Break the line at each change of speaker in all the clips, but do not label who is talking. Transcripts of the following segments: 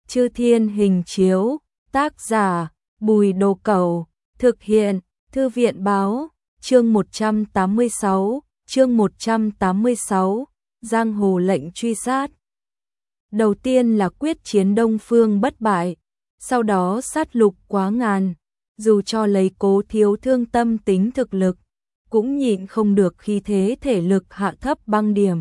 Chư Thiên Hình Chiếu, tác giả, Bùi Đồ Cẩu, thực hiện, Thư viện Báo, chương 186, Giang Hồ lệnh truy sát. Đầu tiên là quyết chiến Đông Phương bất bại, sau đó sát lục quá ngàn, dù cho lấy Cố Thiếu Thương tâm tính thực lực, cũng nhịn không được khí thế thể lực hạ thấp băng điểm.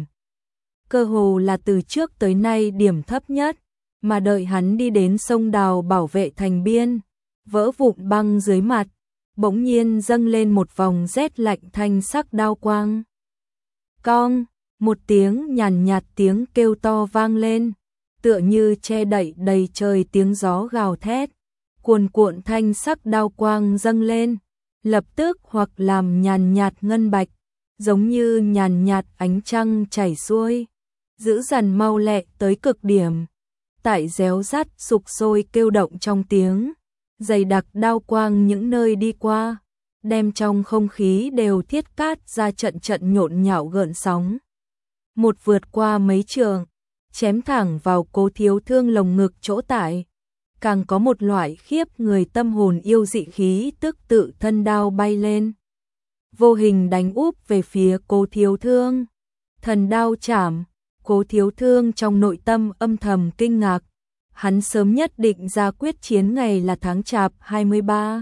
Cơ hồ là từ trước tới nay điểm thấp nhất, mà đợi hắn đi đến sông Đào bảo vệ thành biên, vỡ vụn băng dưới mặt, bỗng nhiên dâng lên một vòng rét lạnh thanh sắc đao quang. Cong, một tiếng nhàn nhạt tiếng kêu to vang lên, tựa như che đậy đầy trời tiếng gió gào thét, cuồn cuộn thanh sắc đao quang dâng lên, lập tức hoặc làm nhàn nhạt ngân bạch, giống như nhàn nhạt ánh trăng chảy xuôi, dữ dằn mau lẹ tới cực điểm. Tại réo rắt sục sôi kêu động trong tiếng, dày đặc đao quang những nơi đi qua, đem trong không khí đều thiết cát ra trận trận nhộn nhạo gợn sóng. Một vượt qua mấy trường, chém thẳng vào Cố Thiếu Thương lồng ngực chỗ tại, càng có một loại khiếp người tâm hồn yêu dị khí tức tự thân đao bay lên, vô hình đánh úp về phía Cố Thiếu Thương. Thần đao chảm, Cố Thiếu Thương trong nội tâm âm thầm kinh ngạc, hắn sớm nhất định ra quyết chiến ngày là tháng Chạp 23.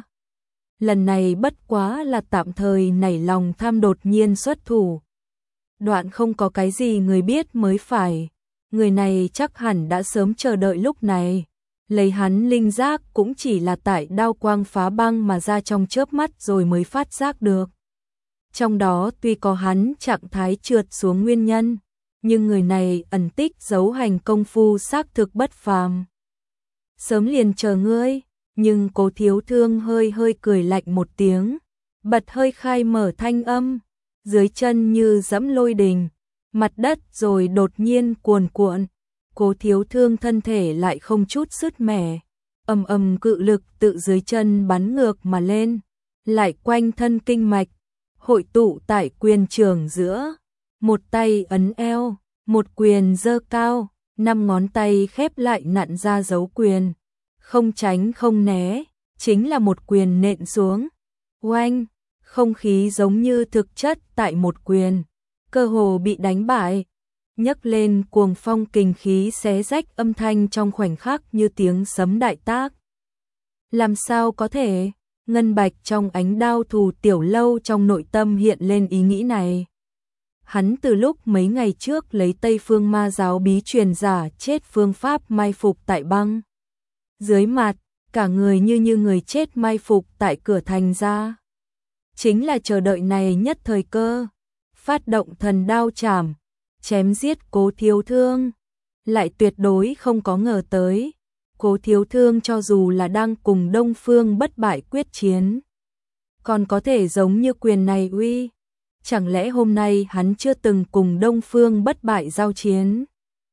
Lần này bất quá là tạm thời nảy lòng tham đột nhiên xuất thủ. Đoạn không có cái gì người biết mới phải, người này chắc hẳn đã sớm chờ đợi lúc này, lấy hắn linh giác cũng chỉ là tại đao quang phá băng mà ra trong chớp mắt rồi mới phát giác được. Trong đó tuy có hắn trạng thái trượt xuống nguyên nhân, nhưng người này ẩn tích giấu hành công phu xác thực bất phàm. Sớm liền chờ ngươi, nhưng Cố Thiếu Thương hơi hơi cười lạnh một tiếng, bật hơi khai mở thanh âm, dưới chân như dẫm lôi đình, mặt đất rồi đột nhiên cuồn cuộn, Cố Thiếu Thương thân thể lại không chút sứt mẻ, ầm ầm cự lực tự dưới chân bắn ngược mà lên, lại quanh thân kinh mạch, hội tụ tại quyền trường giữa, một tay ấn eo, một quyền giơ cao, 5 ngón tay khép lại nặn ra dấu quyền, không tránh không né, chính là một quyền nện xuống. Oanh, không khí giống như thực chất tại một quyền, cơ hồ bị đánh bại, nhấc lên cuồng phong kình khí xé rách, âm thanh trong khoảnh khắc như tiếng sấm đại tác. Làm sao có thể? Ngân bạch trong ánh đao Thù Tiểu Lâu trong nội tâm hiện lên ý nghĩ này. Hắn từ lúc mấy ngày trước lấy Tây Phương Ma giáo bí truyền giả chết phương pháp mai phục tại băng dưới mặt, cả người như người chết mai phục tại cửa thành ra. Chính là chờ đợi này nhất thời cơ, phát động thần đao chảm, chém giết Cố Thiếu Thương, lại tuyệt đối không có ngờ tới, Cố Thiếu Thương cho dù là đang cùng Đông Phương bất bại quyết chiến, còn có thể giống như quyền này uy. Chẳng lẽ hôm nay hắn chưa từng cùng Đông Phương bất bại giao chiến?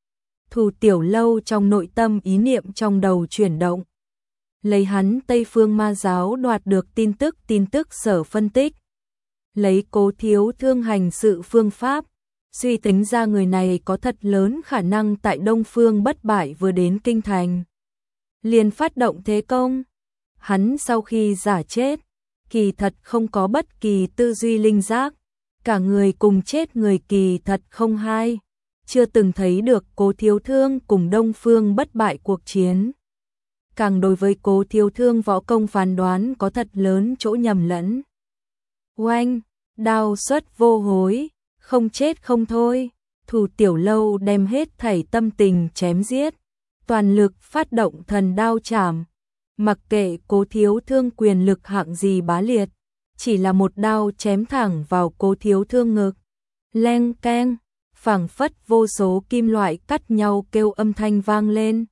Thù Tiểu Lâu trong nội tâm ý niệm trong đầu chuyển động. Lấy hắn Tây Phương Ma giáo đoạt được tin tức sở phân tích. Lấy Cố Thiếu Thương hành sự phương pháp, suy tính ra người này có thật lớn khả năng tại Đông Phương bất bại vừa đến kinh thành, liền phát động thế công. Hắn sau khi giả chết, kỳ thật không có bất kỳ tư duy linh giác, cả người cùng chết người kỳ thật không hai, chưa từng thấy được Cố Thiếu Thương cùng Đông Phương bất bại cuộc chiến. Càng đối với Cố Thiếu Thương võ công phán đoán có thật lớn chỗ nhầm lẫn. Oanh, đao xuất vô hối, không chết không thôi, Thù Tiểu Lâu đem hết thảy tâm tình chém giết, toàn lực phát động thần đao chảm, mặc kệ Cố Thiếu Thương quyền lực hạng gì bá liệt, chỉ là một đao chém thẳng vào Cố Thiếu Thương ngực. Leng keng, phảng phất vô số kim loại cắt nhau kêu âm thanh vang lên.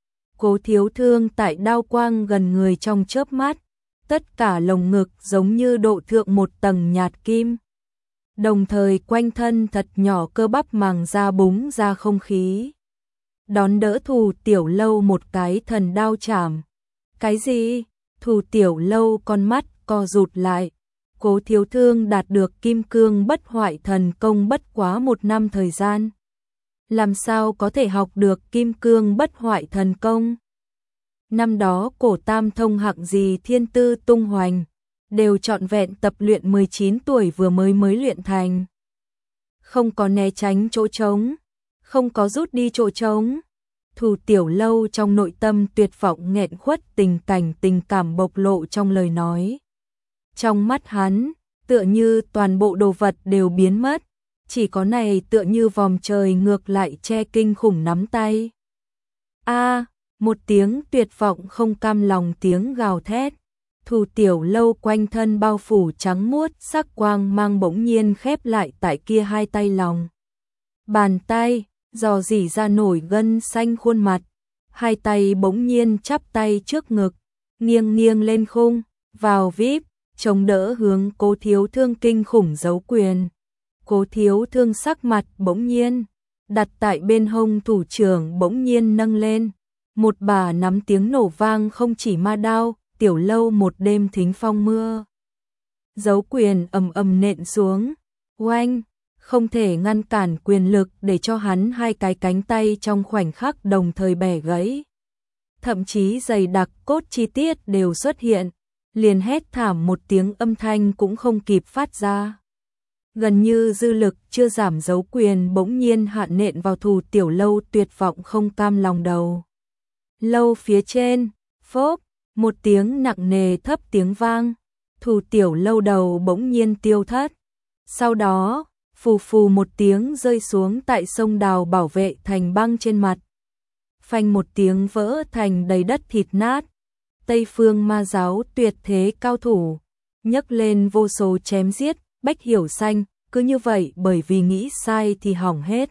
Cố Thiếu Thương tại đao quang gần người trong chớp mắt, tất cả lồng ngực giống như độ thượng một tầng nhạt kim. Đồng thời quanh thân thật nhỏ cơ bắp màng da búng ra không khí. Đón đỡ Thù Tiểu Lâu một cái thần đao chảm. Cái gì? Thù Tiểu Lâu con mắt co rụt lại. Cố Thiếu Thương đạt được kim cương bất hoại thần công bất quá 1 năm thời gian. Làm sao có thể học được kim cương bất hoại thần công? Năm đó cổ tam thông hạng gì thiên tư tung hoành, đều trọn vẹn tập luyện 19 tuổi vừa mới luyện thành. Không có né tránh chỗ trống, không có rút đi chỗ trống. Thù Tiểu Lâu trong nội tâm tuyệt vọng nghẹn khuất, tình cảm bộc lộ trong lời nói. Trong mắt hắn, tựa như toàn bộ đồ vật đều biến mất, chỉ có này tựa như vòm trời ngược lại che kinh khủng nắm tay. A, một tiếng tuyệt vọng không cam lòng tiếng gào thét. Thù Tiểu Lâu quanh thân bao phủ trắng muốt sắc quang mang bỗng nhiên khép lại tại kia hai tay lòng. Bàn tay, dò dỉ ra nổi gân xanh khuôn mặt, hai tay bỗng nhiên chắp tay trước ngực, nghiêng nghiêng lên khung, vào vip, chống đỡ hướng Cố Thiếu Thương kinh khủng giấu quyền. Cố Thiếu Thương sắc mặt bỗng nhiên, đặt tại bên hông thủ trưởng bỗng nhiên nâng lên, một bà nắm tiếng nổ vang không chỉ ma đao, Tiểu Lâu một đêm thính phong mưa. Giấu quyền ầm ầm nện xuống, oanh, không thể ngăn cản quyền lực để cho hắn hai cái cánh tay trong khoảnh khắc đồng thời bẻ gãy. Thậm chí dày đặc cốt chi tiết đều xuất hiện, liền hét thảm một tiếng âm thanh cũng không kịp phát ra. Gần như dư lực chưa giảm giấu quyền bỗng nhiên hạn nện vào Thù Tiểu Lâu tuyệt vọng không cam lòng đầu. Lâu phía trên, phốp, một tiếng nặng nề thấp tiếng vang, Thù Tiểu Lâu đầu bỗng nhiên tiêu thất. Sau đó, phù phù một tiếng rơi xuống tại sông đào bảo vệ thành băng trên mặt. Phanh một tiếng vỡ thành đầy đất thịt nát. Tây Phương Ma giáo tuyệt thế cao thủ, nhấc lên vô số chém giết, Bách Hiểu Xanh, cứ như vậy bởi vì nghĩ sai thì hỏng hết.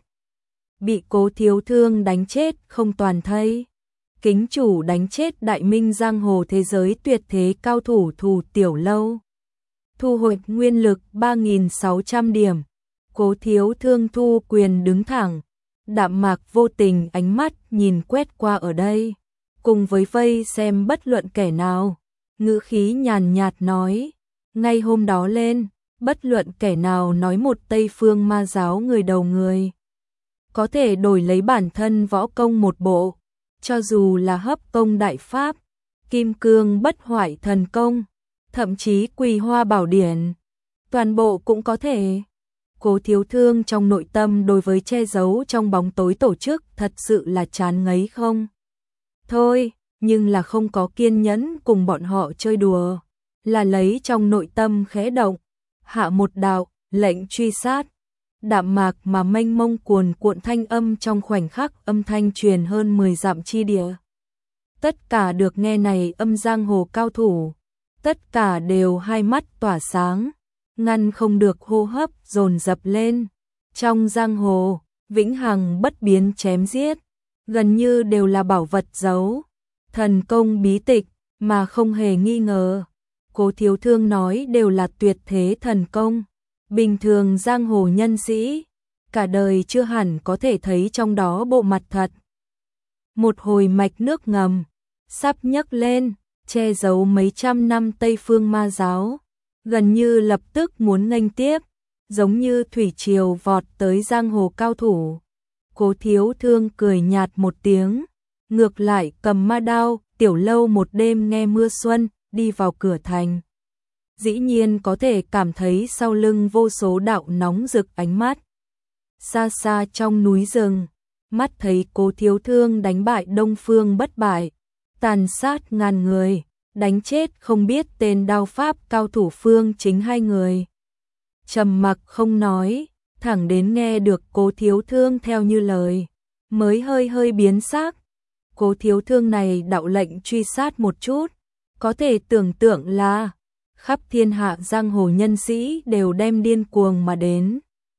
Bị Cố Thiếu Thương đánh chết không toàn thây. Kính chủ đánh chết đại minh giang hồ thế giới tuyệt thế cao thủ Thù Tiểu Lâu. Thu hồi nguyên lực 3.600 điểm. Cố Thiếu Thương thu quyền đứng thẳng, đạm mạc vô tình ánh mắt nhìn quét qua ở đây, cùng với vây xem bất luận kẻ nào, ngữ khí nhàn nhạt nói, ngay hôm đó lên, bất luận kẻ nào nói một Tây Phương Ma giáo người đầu người, có thể đổi lấy bản thân võ công một bộ, cho dù là hấp công đại pháp, kim cương bất hoại thần công, thậm chí Quỳ Hoa Bảo Điển, toàn bộ cũng có thể. Cố Thiếu Thương trong nội tâm đối với che giấu trong bóng tối tổ chức thật sự là chán ngấy không? Thôi, nhưng là không có kiên nhẫn cùng bọn họ chơi đùa, là lấy trong nội tâm khẽ động, hạ một đạo, lệnh truy sát. Đạm mạc mà mênh mông cuồn cuộn thanh âm trong khoảnh khắc âm thanh truyền hơn 10 dặm chi địa. Tất cả được nghe này âm giang hồ cao thủ, tất cả đều hai mắt tỏa sáng, ngăn không được hô hấp dồn dập lên. Trong giang hồ, vĩnh hằng bất biến chém giết, gần như đều là bảo vật giấu, thần công bí tịch mà không hề nghi ngờ. Cố Thiếu Thương nói đều là tuyệt thế thần công, bình thường giang hồ nhân sĩ cả đời chưa hẳn có thể thấy trong đó bộ mặt thật. Một hồi mạch nước ngầm sắp nhấc lên, che giấu mấy trăm năm Tây Phương Ma giáo, gần như lập tức muốn nghênh tiếp, giống như thủy triều vọt tới giang hồ cao thủ. Cố Thiếu Thương cười nhạt một tiếng, ngược lại cầm ma đao, Tiểu Lâu một đêm nghe mưa xuân, đi vào cửa thành. Dĩ nhiên có thể cảm thấy sau lưng vô số đạo nóng rực ánh mắt. Xa xa trong núi rừng, mắt thấy Cố Thiếu Thương đánh bại Đông Phương Bất Bại, tàn sát ngàn người, đánh chết không biết tên đao pháp cao thủ Phương Chính hai người. Trầm mặc không nói, thẳng đến nghe được Cố Thiếu Thương theo như lời, mới hơi biến sắc. Cố Thiếu Thương này đạo lệnh truy sát một chút, có thể tưởng tượng là khắp thiên hạ giang hồ nhân sĩ đều đem điên cuồng mà đến.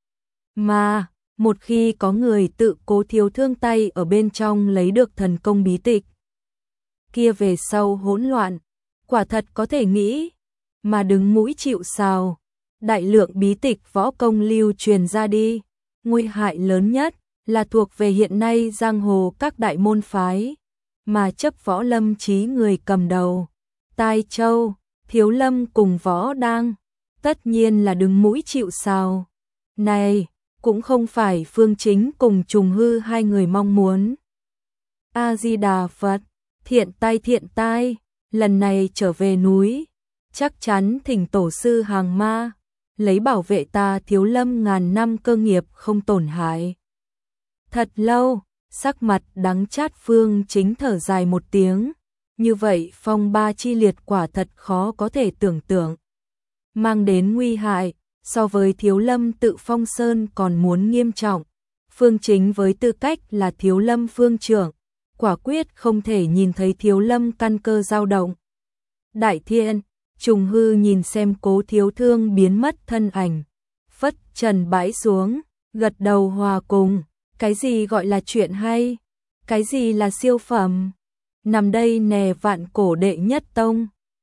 Mà, một khi có người tự Cố Thiếu Thương tay ở bên trong lấy được thần công bí tịch, kia về sau hỗn loạn, quả thật có thể nghĩ, mà đứng mũi chịu sào, đại lượng bí tịch võ công lưu truyền ra đi, nguy hại lớn nhất là thuộc về hiện nay giang hồ các đại môn phái, mà chấp Võ Lâm chí người cầm đầu, Tai Châu, Thiếu Lâm cùng Võ Đang, tất nhiên là đứng mũi chịu sào. Này, cũng không phải Phương Chính cùng Trùng Hư hai người mong muốn. A Di Đà Phật, thiện tai, lần này trở về núi, chắc chắn thỉnh tổ sư hàng ma, lấy bảo vệ ta Thiếu Lâm ngàn năm cơ nghiệp không tổn hại. Thật lâu, sắc mặt đắng chát Phương Chính thở dài một tiếng, như vậy phong ba chi liệt quả thật khó có thể tưởng tượng. Mang đến nguy hại, so với Thiếu Lâm tự phong sơn còn muốn nghiêm trọng. Phương Chính với tư cách là Thiếu Lâm phương trưởng, quả quyết không thể nhìn thấy Thiếu Lâm căn cơ dao động. Đại Thiên, Trùng Hư nhìn xem Cố Thiếu Thương biến mất thân ảnh, phất trần bãi xuống, gật đầu hòa cùng, cái gì gọi là chuyện hay, cái gì là siêu phẩm, nằm đây nè vạn cổ đệ nhất tông.